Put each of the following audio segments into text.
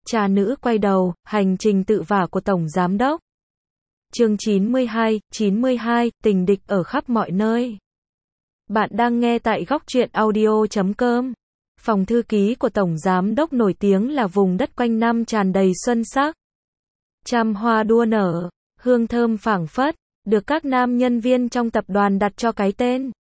Cha nữ quay đầu, hành trình tự vả của Tổng Giám Đốc. Chương 92, tình địch ở khắp mọi nơi. Bạn đang nghe tại góc truyện audio.com. Phòng thư ký của Tổng Giám Đốc nổi tiếng là vùng đất quanh năm tràn đầy xuân sắc. Trăm hoa đua nở, hương thơm phảng phất, được các nam nhân viên trong tập đoàn đặt cho cái tên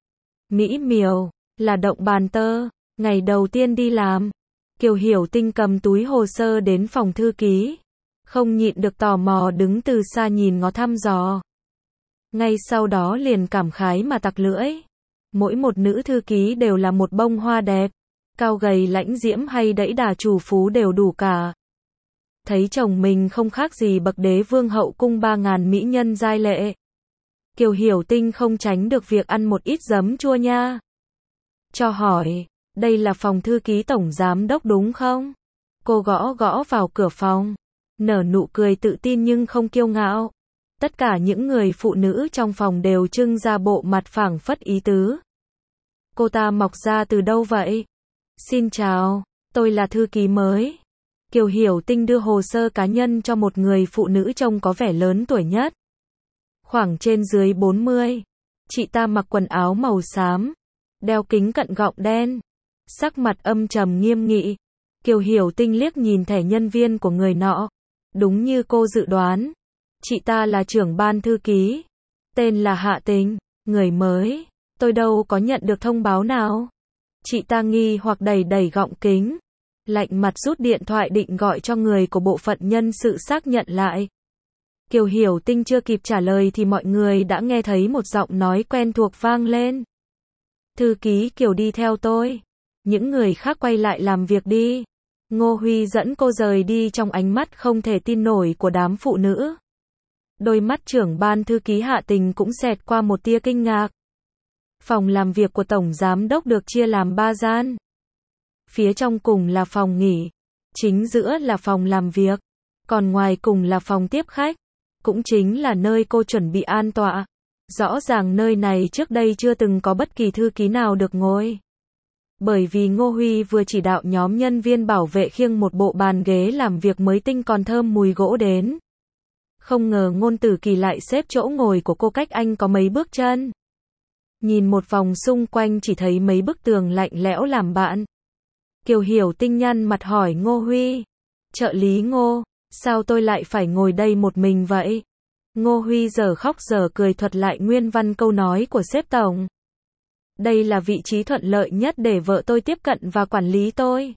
mỹ miều, là động bàn tơ. Ngày đầu tiên đi làm, Kiều Hiểu Tinh cầm túi hồ sơ đến phòng thư ký, không nhịn được tò mò đứng từ xa nhìn ngó thăm dò. Ngay sau đó liền cảm khái mà tặc lưỡi. Mỗi một nữ thư ký đều là một bông hoa đẹp, cao gầy lãnh diễm hay đẫy đà trù phú đều đủ cả. Thấy chồng mình không khác gì bậc đế vương hậu cung 3.000 mỹ nhân giai lệ, Kiều Hiểu Tinh không tránh được việc ăn một ít giấm chua nha. Cho hỏi, đây là phòng thư ký Tổng Giám Đốc đúng không? Cô gõ gõ vào cửa phòng, nở nụ cười tự tin nhưng không kiêu ngạo. Tất cả những người phụ nữ trong phòng đều trưng ra bộ mặt phảng phất ý tứ. Cô ta mọc ra từ đâu vậy? Xin chào, tôi là thư ký mới. Kiều Hiểu Tinh đưa hồ sơ cá nhân cho một người phụ nữ trông có vẻ lớn tuổi nhất, khoảng trên dưới 40. Chị ta mặc quần áo màu xám, đeo kính cận gọng đen, sắc mặt âm trầm nghiêm nghị. Kiều Hiểu Tinh liếc nhìn thẻ nhân viên của người nọ. Đúng như cô dự đoán, chị ta là trưởng ban thư ký, tên là Hạ Tình, người mới. Tôi đâu có nhận được thông báo nào. Chị ta nghi hoặc đẩy đẩy gọng kính, lạnh mặt rút điện thoại định gọi cho người của bộ phận nhân sự xác nhận lại. Kiều Hiểu Tinh chưa kịp trả lời thì mọi người đã nghe thấy một giọng nói quen thuộc vang lên. Thư ký Kiều đi theo tôi. Những người khác quay lại làm việc đi. Ngô Huy dẫn cô rời đi trong ánh mắt không thể tin nổi của đám phụ nữ. Đôi mắt trưởng ban thư ký Hạ Tình cũng xẹt qua một tia kinh ngạc. Phòng làm việc của Tổng Giám Đốc được chia làm 3 gian. Phía trong cùng là phòng nghỉ, chính giữa là phòng làm việc, còn ngoài cùng là phòng tiếp khách, cũng chính là nơi cô chuẩn bị an tọa. Rõ ràng nơi này trước đây chưa từng có bất kỳ thư ký nào được ngồi. Bởi vì Ngô Huy vừa chỉ đạo nhóm nhân viên bảo vệ khiêng một bộ bàn ghế làm việc mới tinh còn thơm mùi gỗ đến. Không ngờ Ngôn Tử Kỳ lại xếp chỗ ngồi của cô cách anh có mấy bước chân. Nhìn một vòng xung quanh chỉ thấy mấy bức tường lạnh lẽo làm bạn. Kiều Hiểu Tinh nhăn mặt hỏi Ngô Huy. Trợ lý Ngô, sao tôi lại phải ngồi đây một mình vậy? Ngô Huy giờ khóc giờ cười thuật lại nguyên văn câu nói của sếp tổng. Đây là vị trí thuận lợi nhất để vợ tôi tiếp cận và quản lý tôi.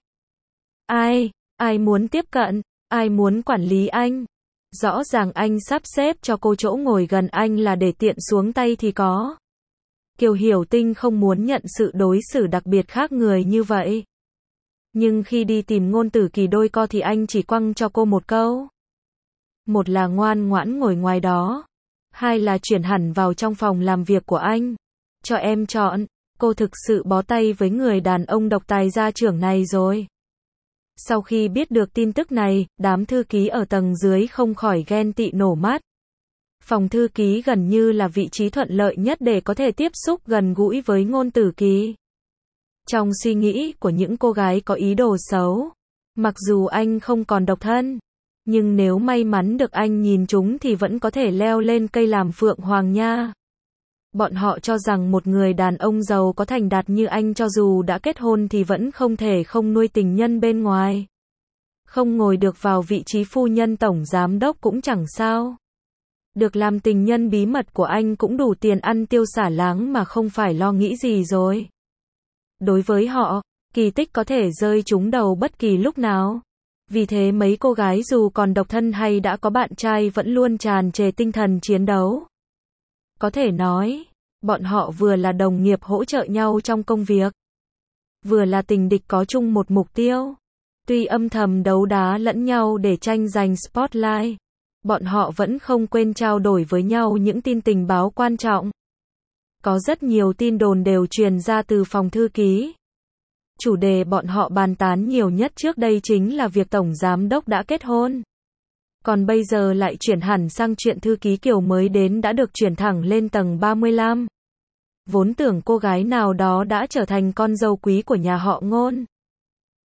Ai muốn tiếp cận, ai muốn quản lý anh? Rõ ràng anh sắp xếp cho cô chỗ ngồi gần anh là để tiện xuống tay thì có. Kiều Hiểu Tinh không muốn nhận sự đối xử đặc biệt khác người như vậy. Nhưng khi đi tìm Ngôn Tử Kỳ đôi co thì anh chỉ quăng cho cô một câu. Một là ngoan ngoãn ngồi ngoài đó. Hai là chuyển hẳn vào trong phòng làm việc của anh. Cho em chọn, cô thực sự bó tay với người đàn ông độc tài gia trưởng này rồi. Sau khi biết được tin tức này, đám thư ký ở tầng dưới không khỏi ghen tị nổ mắt. Phòng thư ký gần như là vị trí thuận lợi nhất để có thể tiếp xúc gần gũi với Ngôn Tử Kỳ. Trong suy nghĩ của những cô gái có ý đồ xấu, mặc dù anh không còn độc thân, nhưng nếu may mắn được anh nhìn chúng thì vẫn có thể leo lên cây làm phượng hoàng nha. Bọn họ cho rằng một người đàn ông giàu có thành đạt như anh cho dù đã kết hôn thì vẫn không thể không nuôi tình nhân bên ngoài. Không ngồi được vào vị trí phu nhân Tổng Giám Đốc cũng chẳng sao. Được làm tình nhân bí mật của anh cũng đủ tiền ăn tiêu xả láng mà không phải lo nghĩ gì rồi. Đối với họ, kỳ tích có thể rơi trúng đầu bất kỳ lúc nào. Vì thế mấy cô gái dù còn độc thân hay đã có bạn trai vẫn luôn tràn trề tinh thần chiến đấu. Có thể nói, bọn họ vừa là đồng nghiệp hỗ trợ nhau trong công việc, vừa là tình địch có chung một mục tiêu. Tuy âm thầm đấu đá lẫn nhau để tranh giành spotlight, bọn họ vẫn không quên trao đổi với nhau những tin tình báo quan trọng. Có rất nhiều tin đồn đều truyền ra từ phòng thư ký. Chủ đề bọn họ bàn tán nhiều nhất trước đây chính là việc Tổng Giám Đốc đã kết hôn. Còn bây giờ lại chuyển hẳn sang chuyện thư ký Kiều mới đến đã được chuyển thẳng lên tầng 35. Vốn tưởng cô gái nào đó đã trở thành con dâu quý của nhà họ Ngôn.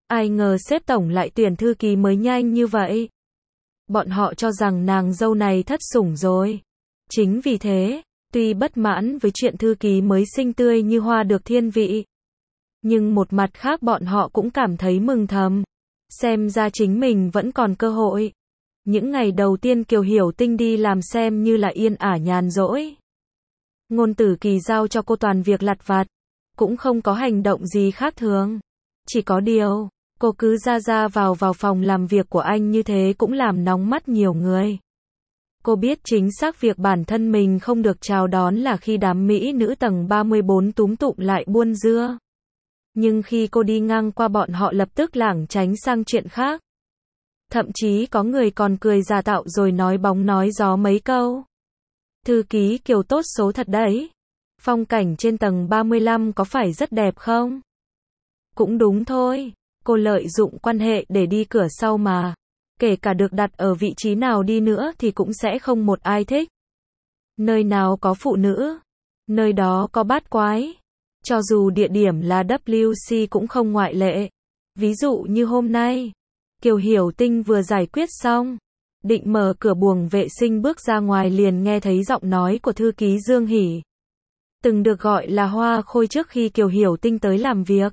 Ai ngờ sếp tổng lại tuyển thư ký mới nhanh như vậy. Bọn họ cho rằng nàng dâu này thất sủng rồi. Chính vì thế, tuy bất mãn với chuyện thư ký mới xinh tươi như hoa được thiên vị, nhưng một mặt khác bọn họ cũng cảm thấy mừng thầm. Xem ra chính mình vẫn còn cơ hội. Những ngày đầu tiên Kiều Hiểu Tinh đi làm xem như là yên ả nhàn rỗi. Ngôn Tử Kỳ giao cho cô toàn việc lặt vặt, cũng không có hành động gì khác thường. Chỉ có điều, cô cứ ra vào phòng làm việc của anh như thế cũng làm nóng mắt nhiều người. Cô biết chính xác việc bản thân mình không được chào đón là khi đám mỹ nữ tầng 34 túm tụm lại buôn dưa. Nhưng khi cô đi ngang qua bọn họ lập tức lảng tránh sang chuyện khác. Thậm chí có người còn cười giả tạo rồi nói bóng nói gió mấy câu. Thư ký Kiều tốt số thật đấy. Phong cảnh trên tầng 35 có phải rất đẹp không? Cũng đúng thôi. Cô lợi dụng quan hệ để đi cửa sau mà. Kể cả được đặt ở vị trí nào đi nữa thì cũng sẽ không một ai thích. Nơi nào có phụ nữ, nơi đó có bát quái. Cho dù địa điểm là WC cũng không ngoại lệ. Ví dụ như hôm nay, Kiều Hiểu Tinh vừa giải quyết xong, định mở cửa buồng vệ sinh bước ra ngoài liền nghe thấy giọng nói của thư ký Dương Hỷ. Từng được gọi là Hoa Khôi trước khi Kiều Hiểu Tinh tới làm việc.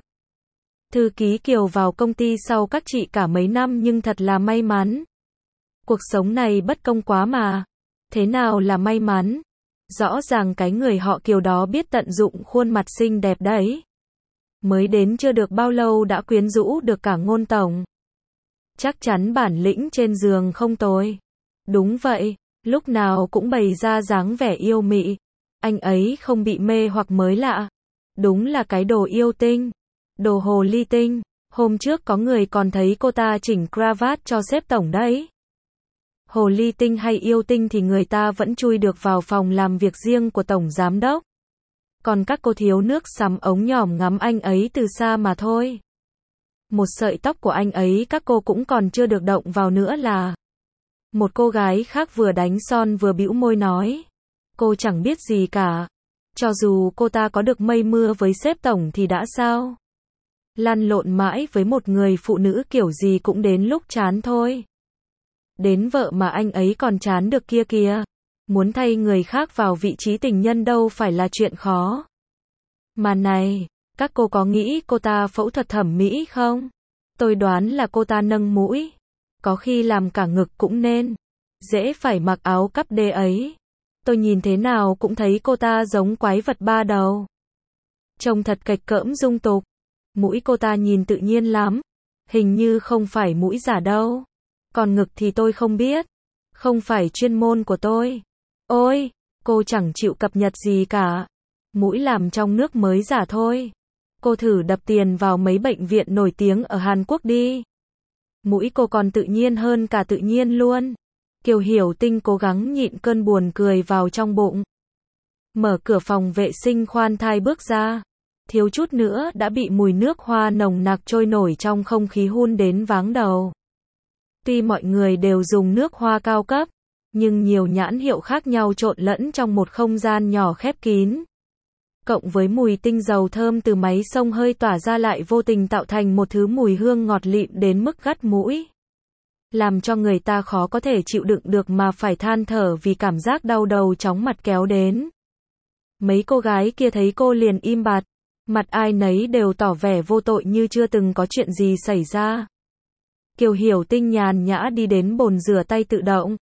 Thư ký Kiều vào công ty sau các chị cả mấy năm nhưng thật là may mắn. Cuộc sống này bất công quá mà. Thế nào là may mắn? Rõ ràng cái người họ Kiều đó biết tận dụng khuôn mặt xinh đẹp đấy. Mới đến chưa được bao lâu đã quyến rũ được cả Ngôn tổng. Chắc chắn bản lĩnh trên giường không tồi. Đúng vậy, lúc nào cũng bày ra dáng vẻ yêu mị. Anh ấy không bị mê hoặc mới lạ. Đúng là cái đồ yêu tinh. Đồ hồ ly tinh. Hôm trước có người còn thấy cô ta chỉnh cravat cho sếp tổng đấy. Hồ ly tinh hay yêu tinh thì người ta vẫn chui được vào phòng làm việc riêng của tổng giám đốc. Còn các cô thiếu nước sắm ống nhòm ngắm anh ấy từ xa mà thôi. Một sợi tóc của anh ấy các cô cũng còn chưa được động vào nữa là. Một cô gái khác vừa đánh son vừa bĩu môi nói. Cô chẳng biết gì cả. Cho dù cô ta có được mây mưa với sếp tổng thì đã sao? Lăn lộn mãi với một người phụ nữ kiểu gì cũng đến lúc chán thôi. Đến vợ mà anh ấy còn chán được kia kìa. Muốn thay người khác vào vị trí tình nhân đâu phải là chuyện khó. Mà này, các cô có nghĩ cô ta phẫu thuật thẩm mỹ không? Tôi đoán là cô ta nâng mũi. Có khi làm cả ngực cũng nên. Dễ phải mặc áo cắp đê ấy. Tôi nhìn thế nào cũng thấy cô ta giống quái vật ba đầu. Trông thật kệch cỡm dung tục. Mũi cô ta nhìn tự nhiên lắm. Hình như không phải mũi giả đâu. Còn ngực thì tôi không biết. Không phải chuyên môn của tôi. Ôi, cô chẳng chịu cập nhật gì cả. Mũi làm trong nước mới giả thôi. Cô thử đập tiền vào mấy bệnh viện nổi tiếng ở Hàn Quốc đi. Mũi cô còn tự nhiên hơn cả tự nhiên luôn. Kiều Hiểu Tinh cố gắng nhịn cơn buồn cười vào trong bụng. Mở cửa phòng vệ sinh khoan thai bước ra. Thiếu chút nữa đã bị mùi nước hoa nồng nặc trôi nổi trong không khí hun đến váng đầu. Tuy mọi người đều dùng nước hoa cao cấp, nhưng nhiều nhãn hiệu khác nhau trộn lẫn trong một không gian nhỏ khép kín. Cộng với mùi tinh dầu thơm từ máy xông hơi tỏa ra lại vô tình tạo thành một thứ mùi hương ngọt lịm đến mức gắt mũi. Làm cho người ta khó có thể chịu đựng được mà phải than thở vì cảm giác đau đầu chóng mặt kéo đến. Mấy cô gái kia thấy cô liền im bặt, mặt ai nấy đều tỏ vẻ vô tội như chưa từng có chuyện gì xảy ra. Kiều Hiểu Tinh nhàn nhã đi đến bồn rửa tay tự động.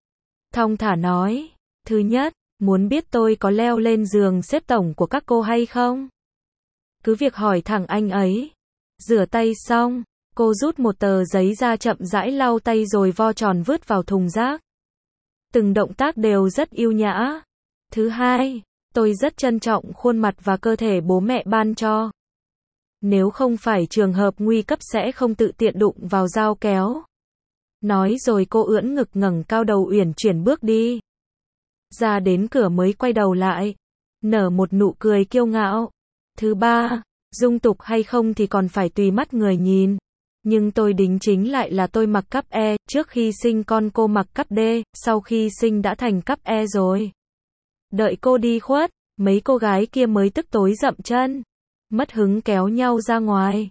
Thong thả nói, thứ nhất, muốn biết tôi có leo lên giường xếp tổng của các cô hay không? Cứ việc hỏi thẳng anh ấy. Rửa tay xong, cô rút một tờ giấy ra chậm rãi lau tay rồi vo tròn vứt vào thùng rác. Từng động tác đều rất yêu nhã. Thứ hai, tôi rất trân trọng khuôn mặt và cơ thể bố mẹ ban cho. Nếu không phải trường hợp nguy cấp sẽ không tự tiện đụng vào dao kéo. Nói rồi cô ưỡn ngực ngẩng cao đầu uyển chuyển bước đi. Ra đến cửa mới quay đầu lại. Nở một nụ cười kiêu ngạo. Thứ ba, dung tục hay không thì còn phải tùy mắt người nhìn. Nhưng tôi đính chính lại là tôi mặc cắp E, trước khi sinh con cô mặc cắp D, sau khi sinh đã thành cắp E rồi. Đợi cô đi khuất, mấy cô gái kia mới tức tối dậm chân. Mất hứng kéo nhau ra ngoài.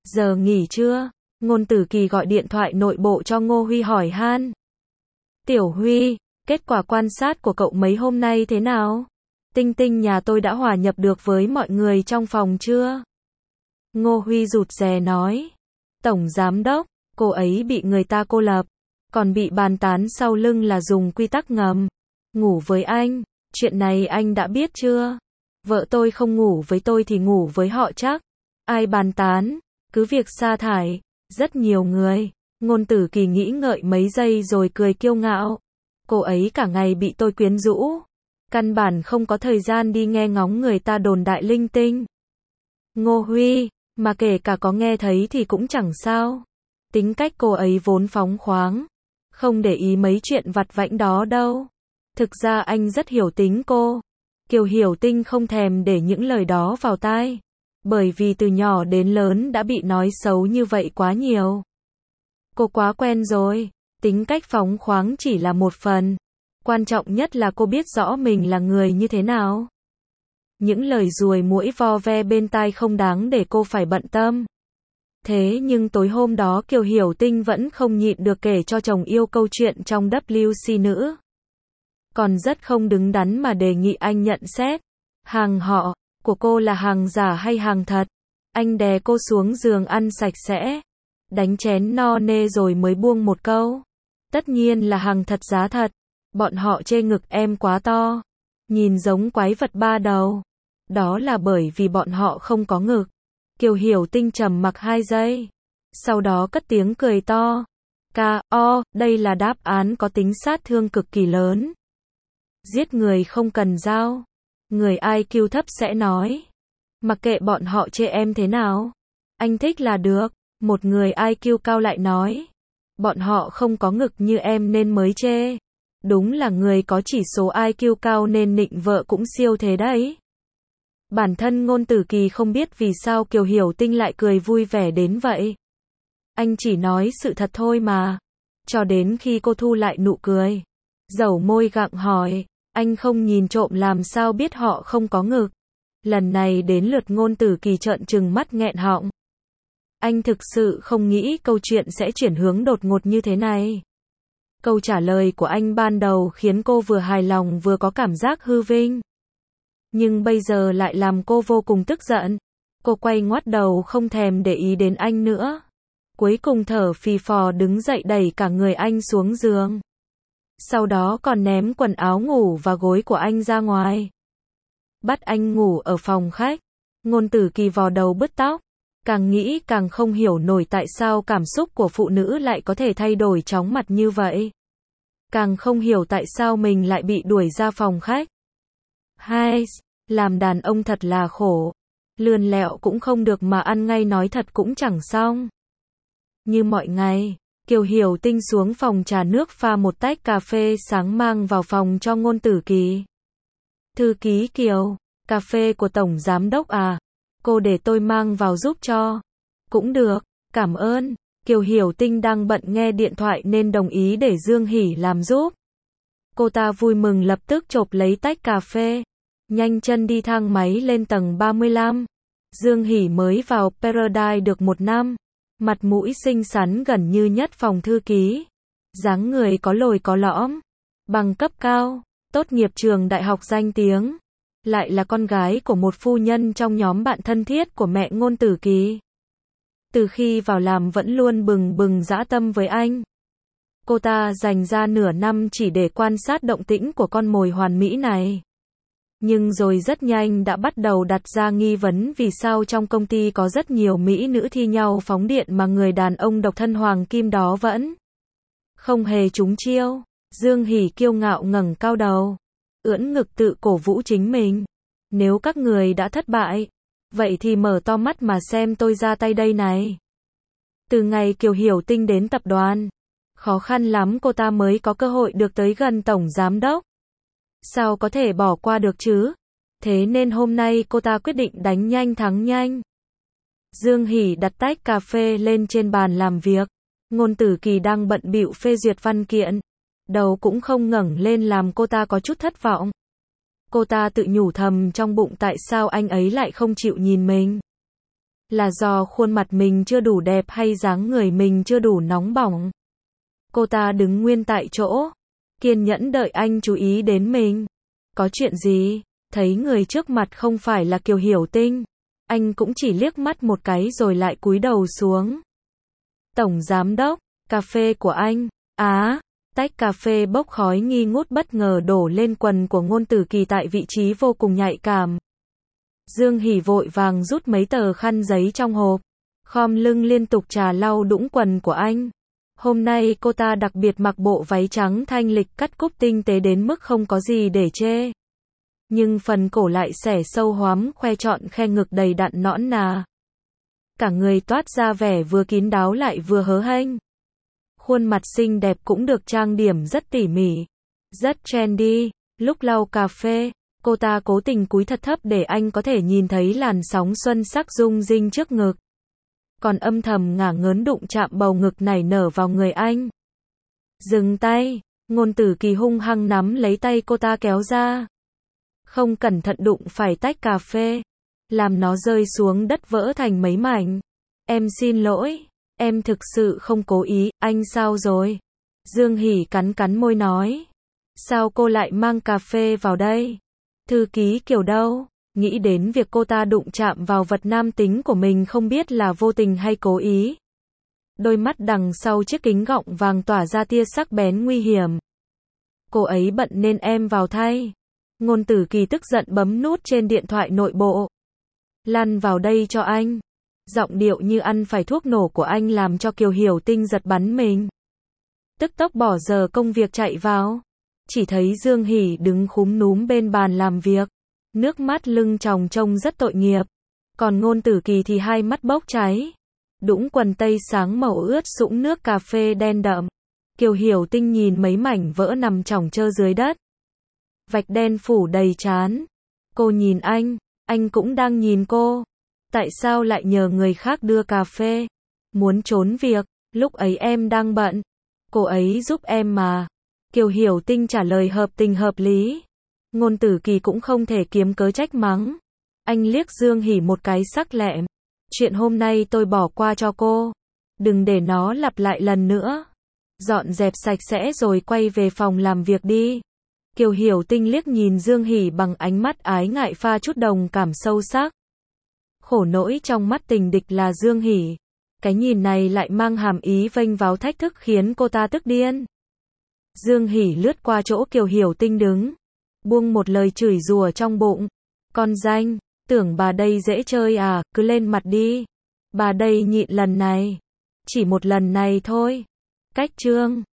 Giờ nghỉ chưa? Ngôn Tử Kỳ gọi điện thoại nội bộ cho Ngô Huy hỏi han. Tiểu Huy, kết quả quan sát của cậu mấy hôm nay thế nào? Tinh Tinh nhà tôi đã hòa nhập được với mọi người trong phòng chưa? Ngô Huy rụt rè nói. Tổng giám đốc, cô ấy bị người ta cô lập, còn bị bàn tán sau lưng là dùng quy tắc ngầm. Ngủ với anh, chuyện này anh đã biết chưa? Vợ tôi không ngủ với tôi thì ngủ với họ chắc. Ai bàn tán? Cứ việc sa thải. Rất nhiều người. Ngôn Tử Kỳ nghĩ ngợi mấy giây rồi cười kiêu ngạo. Cô ấy cả ngày bị tôi quyến rũ. Căn bản không có thời gian đi nghe ngóng người ta đồn đại linh tinh. Ngô Huy, mà kể cả có nghe thấy thì cũng chẳng sao. Tính cách cô ấy vốn phóng khoáng. Không để ý mấy chuyện vặt vãnh đó đâu. Thực ra anh rất hiểu tính cô. Kiều Hiểu Tinh không thèm để những lời đó vào tai. Bởi vì từ nhỏ đến lớn đã bị nói xấu như vậy quá nhiều. Cô quá quen rồi. Tính cách phóng khoáng chỉ là một phần. Quan trọng nhất là cô biết rõ mình là người như thế nào. Những lời ruồi muỗi vo ve bên tai không đáng để cô phải bận tâm. Thế nhưng tối hôm đó Kiều Hiểu Tinh vẫn không nhịn được kể cho chồng yêu câu chuyện trong WC nữ. Còn rất không đứng đắn mà đề nghị anh nhận xét. Hàng họ của cô là hàng giả hay hàng thật? Anh đè cô xuống giường ăn sạch sẽ. Đánh chén no nê rồi mới buông một câu. Tất nhiên là hàng thật giá thật. Bọn họ chê ngực em quá to. Nhìn giống quái vật ba đầu. Đó là bởi vì bọn họ không có ngực. Kiều Hiểu Tinh trầm mặc 2 giây. Sau đó cất tiếng cười to. Đây là đáp án có tính sát thương cực kỳ lớn. Giết người không cần dao. Người IQ thấp sẽ nói. Mặc kệ bọn họ chê em thế nào. Anh thích là được. Một người IQ cao lại nói. Bọn họ không có ngực như em nên mới chê. Đúng là người có chỉ số IQ cao nên nịnh vợ cũng siêu thế đấy. Bản thân Ngôn Tử Kỳ không biết vì sao Kiều Hiểu Tinh lại cười vui vẻ đến vậy. Anh chỉ nói sự thật thôi mà. Cho đến khi cô thu lại nụ cười. Dẩu môi gặng hỏi. Anh không nhìn trộm làm sao biết họ không có ngực. Lần này đến lượt Ngôn Tử Kỳ trợn trừng mắt nghẹn họng. Anh thực sự không nghĩ câu chuyện sẽ chuyển hướng đột ngột như thế này. Câu trả lời của anh ban đầu khiến cô vừa hài lòng vừa có cảm giác hư vinh. Nhưng bây giờ lại làm cô vô cùng tức giận. Cô quay ngoắt đầu không thèm để ý đến anh nữa. Cuối cùng thở phì phò đứng dậy đẩy cả người anh xuống giường. Sau đó còn ném quần áo ngủ và gối của anh ra ngoài. Bắt anh ngủ ở phòng khách. Ngôn Tử Kỳ vò đầu bứt tóc. Càng nghĩ càng không hiểu nổi tại sao cảm xúc của phụ nữ lại có thể thay đổi chóng mặt như vậy. Càng không hiểu tại sao mình lại bị đuổi ra phòng khách. Hai, làm đàn ông thật là khổ. Lươn lẹo cũng không được mà ăn ngay nói thật cũng chẳng xong. Như mọi ngày, Kiều Hiểu Tinh xuống phòng trà nước pha một tách cà phê sáng mang vào phòng cho Ngôn Tử Kỳ. Thư ký Kiều, cà phê của Tổng Giám Đốc à? Cô để tôi mang vào giúp cho. Cũng được, cảm ơn. Kiều Hiểu Tinh đang bận nghe điện thoại nên đồng ý để Dương Hỷ làm giúp. Cô ta vui mừng lập tức chộp lấy tách cà phê. Nhanh chân đi thang máy lên tầng 35. Dương Hỷ mới vào Paradise được 1 năm. Mặt mũi xinh xắn gần như nhất phòng thư ký. Dáng người có lồi có lõm. Bằng cấp cao. Tốt nghiệp trường đại học danh tiếng. Lại là con gái của một phu nhân trong nhóm bạn thân thiết của mẹ Ngôn Tử Kỳ. Từ khi vào làm vẫn luôn bừng bừng dã tâm với anh. Cô ta dành ra nửa năm chỉ để quan sát động tĩnh của con mồi hoàn mỹ này. Nhưng rồi rất nhanh đã bắt đầu đặt ra nghi vấn vì sao trong công ty có rất nhiều mỹ nữ thi nhau phóng điện mà người đàn ông độc thân hoàng kim đó vẫn không hề trúng chiêu. Dương Hỷ kiêu ngạo ngẩng cao đầu, ưỡn ngực tự cổ vũ chính mình. Nếu các người đã thất bại, vậy thì mở to mắt mà xem tôi ra tay đây này. Từ ngày Kiều Hiểu Tinh đến tập đoàn, khó khăn lắm cô ta mới có cơ hội được tới gần Tổng Giám Đốc. Sao có thể bỏ qua được chứ? Thế nên hôm nay cô ta quyết định đánh nhanh thắng nhanh. Dương Hỷ đặt tách cà phê lên trên bàn làm việc. Ngôn Tử Kỳ đang bận bịu phê duyệt văn kiện. Đầu cũng không ngẩng lên làm cô ta có chút thất vọng. Cô ta tự nhủ thầm trong bụng tại sao anh ấy lại không chịu nhìn mình. Là do khuôn mặt mình chưa đủ đẹp hay dáng người mình chưa đủ nóng bỏng? Cô ta đứng nguyên tại chỗ, kiên nhẫn đợi anh chú ý đến mình. Có chuyện gì? Thấy người trước mặt không phải là Kiều Hiểu Tinh, anh cũng chỉ liếc mắt một cái rồi lại cúi đầu xuống. Tổng giám đốc, cà phê của anh. Tách cà phê bốc khói nghi ngút bất ngờ đổ lên quần của Ngôn Tử Kỳ tại vị trí vô cùng nhạy cảm. Dương Hỷ vội vàng rút mấy tờ khăn giấy trong hộp, khom lưng liên tục trà lau đũng quần của anh. Hôm nay cô ta đặc biệt mặc bộ váy trắng thanh lịch cắt cúc tinh tế đến mức không có gì để chê. Nhưng phần cổ lại xẻ sâu hoắm khoe trọn khe ngực đầy đặn nõn nà. Cả người toát ra vẻ vừa kín đáo lại vừa hớ hênh. Khuôn mặt xinh đẹp cũng được trang điểm rất tỉ mỉ, rất trendy. Lúc lau cà phê, cô ta cố tình cúi thật thấp để anh có thể nhìn thấy làn sóng xuân sắc rung rinh trước ngực. Còn âm thầm ngả ngớn đụng chạm bầu ngực nảy nở vào người anh. Dừng tay, Ngôn Tử Kỳ hung hăng nắm lấy tay cô ta kéo ra. Không cẩn thận đụng phải tách cà phê, làm nó rơi xuống đất vỡ thành mấy mảnh. Em xin lỗi, em thực sự không cố ý, anh sao rồi? Dương Hỷ cắn cắn môi nói. Sao cô lại mang cà phê vào đây? Thư ký Kiều đâu? Nghĩ đến việc cô ta đụng chạm vào vật nam tính của mình không biết là vô tình hay cố ý. Đôi mắt đằng sau chiếc kính gọng vàng tỏa ra tia sắc bén nguy hiểm. Cô ấy bận nên em vào thay. Ngôn Tử Kỳ tức giận bấm nút trên điện thoại nội bộ. Lăn vào đây cho anh. Giọng điệu như ăn phải thuốc nổ của anh làm cho Kiều Hiểu Tinh giật bắn mình. Tức tốc bỏ giờ công việc chạy vào. Chỉ thấy Dương Hỷ đứng khúm núm bên bàn làm việc. Nước mắt lưng tròng trông rất tội nghiệp. Còn Ngôn Tử Kỳ thì hai mắt bốc cháy. Đũng quần tây sáng màu ướt sũng nước cà phê đen đậm. Kiều Hiểu Tinh nhìn mấy mảnh vỡ nằm chỏng chơ dưới đất. Vạch đen phủ đầy trán. Cô nhìn anh cũng đang nhìn cô. Tại sao lại nhờ người khác đưa cà phê? Muốn trốn việc, lúc ấy em đang bận. Cô ấy giúp em mà. Kiều Hiểu Tinh trả lời hợp tình hợp lý. Ngôn Tử Kỳ cũng không thể kiếm cớ trách mắng. Anh liếc Dương Hỷ một cái sắc lẹm. Chuyện hôm nay tôi bỏ qua cho cô. Đừng để nó lặp lại lần nữa. Dọn dẹp sạch sẽ rồi quay về phòng làm việc đi. Kiều Hiểu Tinh liếc nhìn Dương Hỷ bằng ánh mắt ái ngại pha chút đồng cảm sâu sắc. Khổ nỗi trong mắt tình địch là Dương Hỷ. Cái nhìn này lại mang hàm ý vênh váo thách thức khiến cô ta tức điên. Dương Hỷ lướt qua chỗ Kiều Hiểu Tinh đứng. Buông một lời chửi rủa trong bụng. Con danh, tưởng bà đây dễ chơi à, cứ lên mặt đi. Bà đây nhịn lần này. Chỉ một lần này thôi. Cách chương.